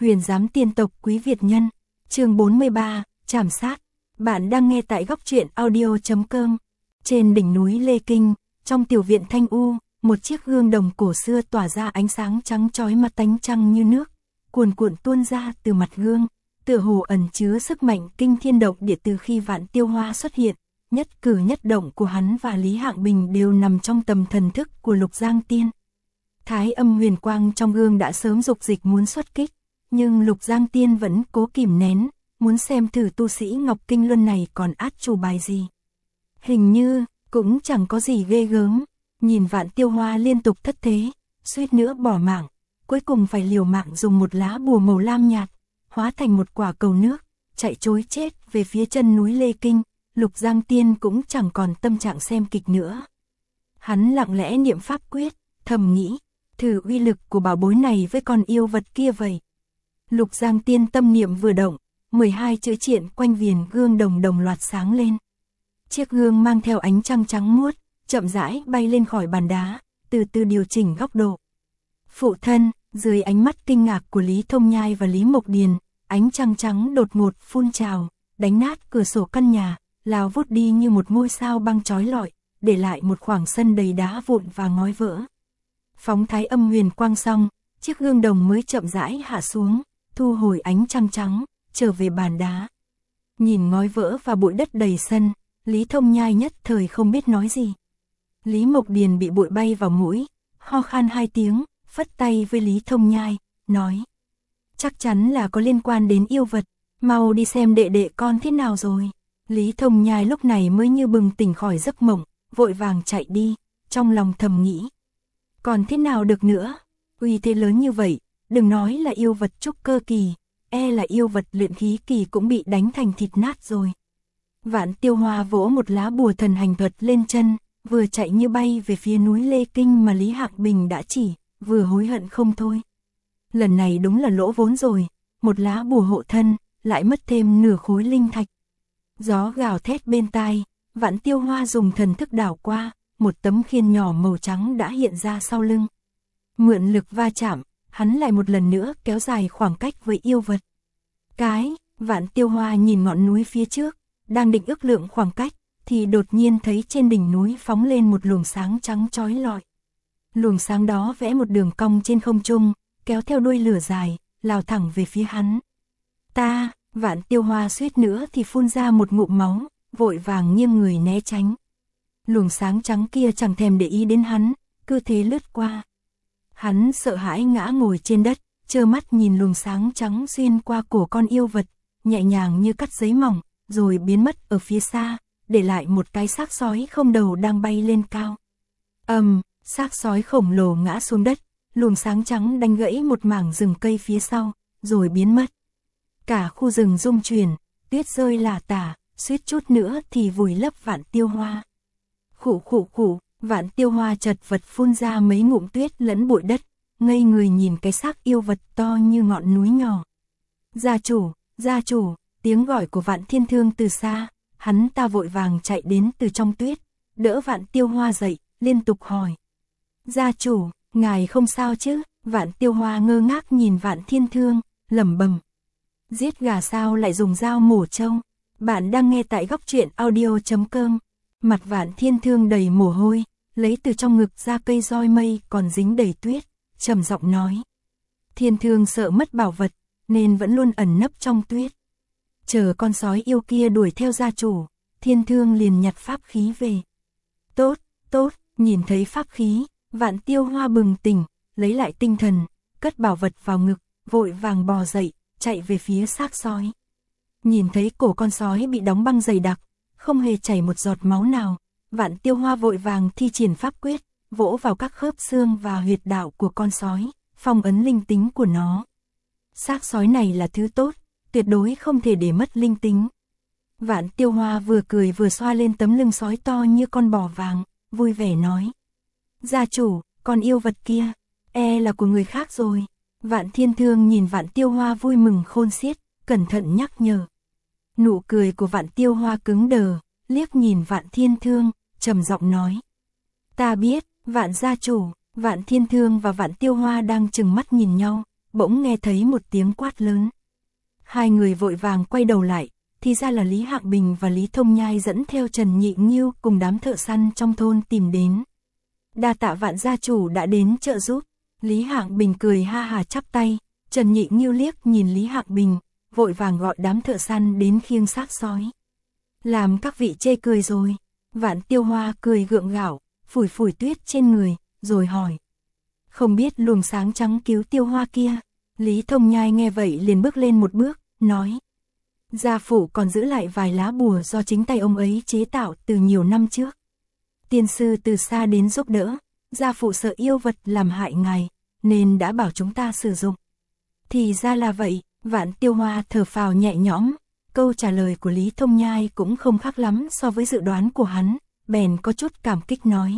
Huyền giám tiên tộc Quý Việt Nhân, chương 43, Trảm sát. Bạn đang nghe tại góc truyện audio.com. Trên đỉnh núi Lê Kinh, trong tiểu viện thanh u, một chiếc gương đồng cổ xưa tỏa ra ánh sáng trắng chói mặt tánh trăng như nước, cuồn cuộn tuôn ra từ mặt gương, tựa hồ ẩn chứa sức mạnh kinh thiên động địa. Từ khi Vạn Tiêu Hoa xuất hiện, nhất cử nhất động của hắn và Lý Hạng Bình đều nằm trong tầm thần thức của Lục Giang Tiên. Thái âm huyền quang trong gương đã sớm dục dịch muốn xuất kích, nhưng Lục Giang Tiên vẫn cố kìm nén, muốn xem thử tu sĩ Ngọc Kinh Luân này còn át chủ bài gì. Hình như cũng chẳng có gì ghê gớm. Nhìn Vạn Tiêu Hoa liên tục thất thế, suýt nữa bỏ mạng, cuối cùng phải liều mạng dùng một lá bùa màu lam nhạt, hóa thành một quả cầu nước, chạy trối chết về phía chân núi Lê Kinh. Lục Giang Tiên cũng chẳng còn tâm trạng xem kịch nữa. Hắn lặng lẽ niệm pháp quyết, thầm nghĩ, thử uy lực của bảo bối này với con yêu vật kia vậy. Lục Giang Tiên tâm niệm vừa động, 12 chữ triện quanh viền gương đồng loạt sáng lên. Chiếc gương mang theo ánh trăng trắng muốt, chậm rãi bay lên khỏi bàn đá, từ từ điều chỉnh góc độ. Phụ thân, dưới ánh mắt kinh ngạc của Lý Thông Nhai và Lý Mộc Điền, ánh trăng trắng đột ngột phun trào, đánh nát cửa sổ căn nhà, lao vút đi như một ngôi sao băng chói lọi, để lại một khoảng sân đầy đá vụn và ngói vỡ. Phóng thái âm huyền quang xong, chiếc gương đồng mới chậm rãi hạ xuống, thu hồi ánh trăng trắng, trở về bàn đá. Nhìn ngói vỡ và bụi đất đầy sân, Lý Thông Nhai nhất thời không biết nói gì. Lý Mộc Điền bị bụi bay vào mũi, ho khan 2 tiếng, phất tay với Lý Thông Nhai, nói: chắc chắn là có liên quan đến yêu vật, mau đi xem đệ đệ con thế nào rồi. Lý Thông Nhai lúc này mới như bừng tỉnh khỏi giấc mộng, vội vàng chạy đi, trong lòng thầm nghĩ: còn thế nào được nữa, uy thế lớn như vậy, đừng nói là yêu vật trúc cơ kỳ, e là yêu vật luyện khí kỳ cũng bị đánh thành thịt nát rồi. Vạn Tiêu Hoa vỗ một lá bùa thần hành thuật lên chân, vừa chạy như bay về phía núi Lê Kinh mà Lý Hạng Bình đã chỉ, vừa hối hận không thôi. Lần này đúng là lỗ vốn rồi, một lá bùa hộ thân, lại mất thêm nửa khối linh thạch. Gió gào thét bên tai, Vạn Tiêu Hoa dùng thần thức đảo qua, một tấm khiên nhỏ màu trắng đã hiện ra sau lưng. Mượn lực va chạm, hắn lại một lần nữa kéo dài khoảng cách với yêu vật. Vạn Tiêu Hoa nhìn ngọn núi phía trước, đang định ước lượng khoảng cách, thì đột nhiên thấy trên đỉnh núi phóng lên một luồng sáng trắng chói lọi. Luồng sáng đó vẽ một đường cong trên không trung, kéo theo đuôi lửa dài, lao thẳng về phía hắn. Vạn Tiêu Hoa suýt nữa thì phun ra một ngụm máu, vội vàng nghiêng người né tránh. Luồng sáng trắng kia chẳng thèm để ý đến hắn, cứ thế lướt qua. Hắn sợ hãi ngã ngồi trên đất, trơ mắt nhìn luồng sáng trắng xuyên qua cổ con yêu vật, nhẹ nhàng như cắt giấy mỏng, rồi biến mất ở phía xa, để lại một cái xác sói không đầu đang bay lên cao. Xác sói khổng lồ ngã xuống đất, luồng sáng trắng đánh gãy một mảng rừng cây phía sau, rồi biến mất. Cả khu rừng rung chuyển, tuyết rơi lả tả, suýt chút nữa thì vùi lấp Vạn Tiêu Hoa. Khụ, Vạn Tiêu Hoa chật vật phun ra mấy ngụm tuyết lẫn bụi đất, ngây người nhìn cái xác yêu vật to như ngọn núi nhỏ. Gia chủ, tiếng gọi của Vạn Thiên Thương từ xa, hắn ta vội vàng chạy đến từ trong tuyết, đỡ Vạn Tiêu Hoa dậy, liên tục hỏi: gia chủ, ngài không sao chứ? Vạn Tiêu Hoa ngơ ngác nhìn Vạn Thiên Thương, lẩm bẩm: giết gà sao lại dùng dao mổ trâu? Bạn đang nghe tại góc truyện audio.com. Mặt Vạn Thiên Thương đầy mồ hôi, lấy từ trong ngực ra cây roi mây còn dính đầy tuyết, trầm giọng nói. Thiên Thương sợ mất bảo vật, nên vẫn luôn ẩn nấp trong tuyết. Chờ con sói yêu kia đuổi theo gia chủ, Thiên Thương liền nhặt pháp khí về. Tốt, nhìn thấy pháp khí, Vạn Tiêu Hoa bừng tỉnh, lấy lại tinh thần, cất bảo vật vào ngực, vội vàng bò dậy, chạy về phía xác sói. Nhìn thấy cổ con sói bị đóng băng dày đặc, không hề chảy một giọt máu nào, Vạn Tiêu Hoa vội vàng thi triển pháp quyết, vỗ vào các khớp xương và huyệt đạo của con sói, phong ấn linh tính của nó. Xác sói này là thứ tốt, tuyệt đối không thể để mất linh tính. Vạn Tiêu Hoa vừa cười vừa xoa lên tấm lưng sói to như con bò vàng, vui vẻ nói: gia chủ, con yêu vật kia, e là của người khác rồi. Vạn Thiên Thương nhìn Vạn Tiêu Hoa vui mừng khôn xiết, cẩn thận nhắc nhở. Nụ cười của Vạn Tiêu Hoa cứng đờ, liếc nhìn Vạn Thiên Thương, trầm giọng nói: ta biết, Vạn gia chủ. Vạn Thiên Thương và Vạn Tiêu Hoa đang trừng mắt nhìn nhau, bỗng nghe thấy một tiếng quát lớn. Hai người vội vàng quay đầu lại, thì ra là Lý Hạng Bình và Lý Thông Nhai dẫn theo Trần Nhị Nghiêu cùng đám thợ săn trong thôn tìm đến. Đa tạ Vạn gia chủ đã đến trợ giúp. Lý Hạng Bình cười ha hà chắp tay, Trần Nhị Nghiêu liếc nhìn Lý Hạng Bình, vội vàng gọi đám thợ săn đến khiêng xác sói. Làm các vị chê cười rồi. Vạn Tiêu Hoa cười gượng gạo, phủi phủi tuyết trên người, rồi hỏi. Không biết luồng sáng trắng cứu Tiêu Hoa kia. Lý Thông Nhai nghe vậy liền bước lên một bước, nói. Gia phụ còn giữ lại vài lá bùa do chính tay ông ấy chế tạo từ nhiều năm trước. Tiên sư từ xa đến giúp đỡ, gia phụ sợ yêu vật làm hại ngài, nên đã bảo chúng ta sử dụng. Thì ra là vậy, Vạn Tiêu Hoa thở phào nhẹ nhõm, câu trả lời của Lý Thông Nhai cũng không khác lắm so với dự đoán của hắn, bèn có chút cảm kích nói.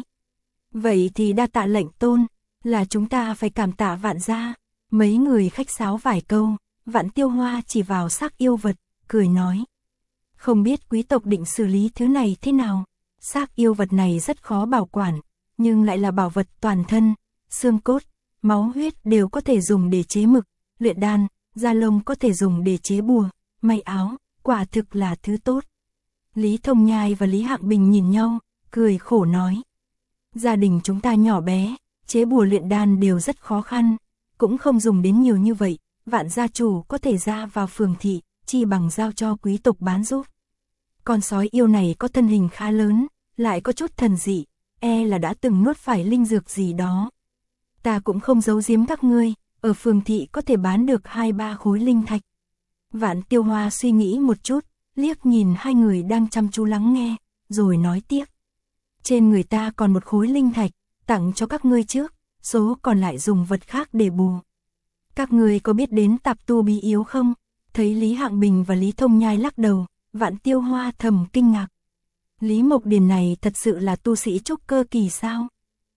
Vậy thì đa tạ lệnh tôn, là chúng ta phải cảm tạ Vạn gia. Mấy người khách sáo vài câu, Vạn Tiêu Hoa chỉ vào xác yêu vật, cười nói. Không biết quý tộc định xử lý thứ này thế nào? Xác yêu vật này rất khó bảo quản, nhưng lại là bảo vật toàn thân, xương cốt, máu huyết đều có thể dùng để chế mực, luyện đan, da lông có thể dùng để chế bùa, may áo, quả thực là thứ tốt. Lý Thông Nhai và Lý Hạng Bình nhìn nhau, cười khổ nói. Gia đình chúng ta nhỏ bé, chế bùa luyện đan đều rất khó khăn, cũng không dùng đến nhiều như vậy, Vạn gia chủ có thể ra vào phường thị, chi bằng giao cho quý tộc bán giúp. Con sói yêu này có thân hình khá lớn, lại có chút thần dị, là đã từng nuốt phải linh dược gì đó. Ta cũng không giấu giếm các ngươi, ở phường thị có thể bán được 2-3 khối linh thạch. Vạn Tiêu Hoa suy nghĩ một chút, liếc nhìn hai người đang chăm chú lắng nghe, rồi nói tiếp. Trên người ta còn một khối linh thạch, tặng cho các ngươi trước, số còn lại dùng vật khác để bù. Các ngươi có biết đến tạp tu bí yếu không? Thấy Lý Hạng Bình và Lý Thông Nhai lắc đầu, Vạn Tiêu Hoa thầm kinh ngạc. Lý Mộc Điền này thật sự là tu sĩ trúc cơ kỳ sao?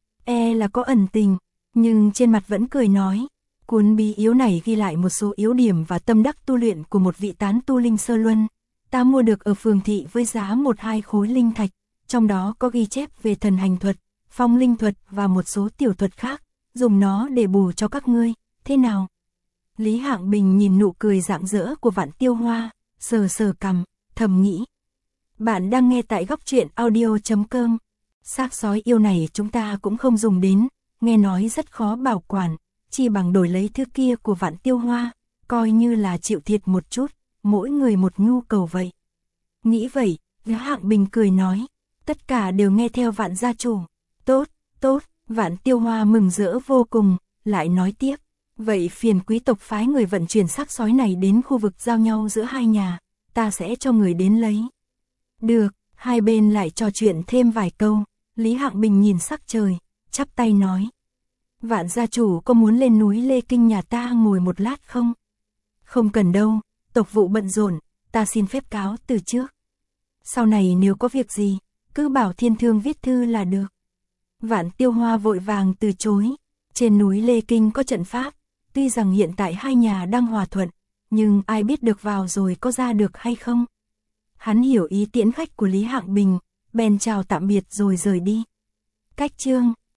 Là có ẩn tình, nhưng trên mặt vẫn cười nói. Cuốn bí yếu này ghi lại một số yếu điểm và tâm đắc tu luyện của một vị tán tu linh sơ luân. Ta mua được ở phường thị với giá 1-2 khối linh thạch, trong đó có ghi chép về thần hành thuật, phong linh thuật và một số tiểu thuật khác, dùng nó để bù cho các ngươi, thế nào? Lý Hạng Bình nhìn nụ cười rạng rỡ của Vạn Tiêu Hoa, sờ sờ cằm, thầm nghĩ. Bạn đang nghe tại góc truyện audio.com. Xác sói yêu này chúng ta cũng không dùng đến, nghe nói rất khó bảo quản, chỉ bằng đổi lấy thứ kia của Vạn Tiêu Hoa, coi như là chịu thiệt một chút, mỗi người một nhu cầu vậy. Nghĩ vậy, Lý Hạng Bình cười nói, tất cả đều nghe theo Vạn gia chủ. Tốt, tốt, Vạn Tiêu Hoa mừng rỡ vô cùng, lại nói tiếp. Vậy phiền quý tộc phái người vận chuyển xác sói này đến khu vực giao nhau giữa hai nhà, ta sẽ cho người đến lấy. Được, hai bên lại trò chuyện thêm vài câu, Lý Hạng Bình nhìn sắc trời, chắp tay nói. Vạn gia chủ có muốn lên núi Lê Kinh nhà ta ngồi một lát không? Không cần đâu, tộc vụ bận rộn, ta xin phép cáo từ trước. Sau này nếu có việc gì, cứ bảo Thiên Thương viết thư là được. Vạn Tiêu Hoa vội vàng từ chối, trên núi Lê Kinh có trận pháp, tuy rằng hiện tại hai nhà đang hòa thuận, nhưng ai biết được vào rồi có ra được hay không? Hắn hiểu ý tiễn khách của Lý Hạng Bình, bèn chào tạm biệt rồi rời đi. Cách chương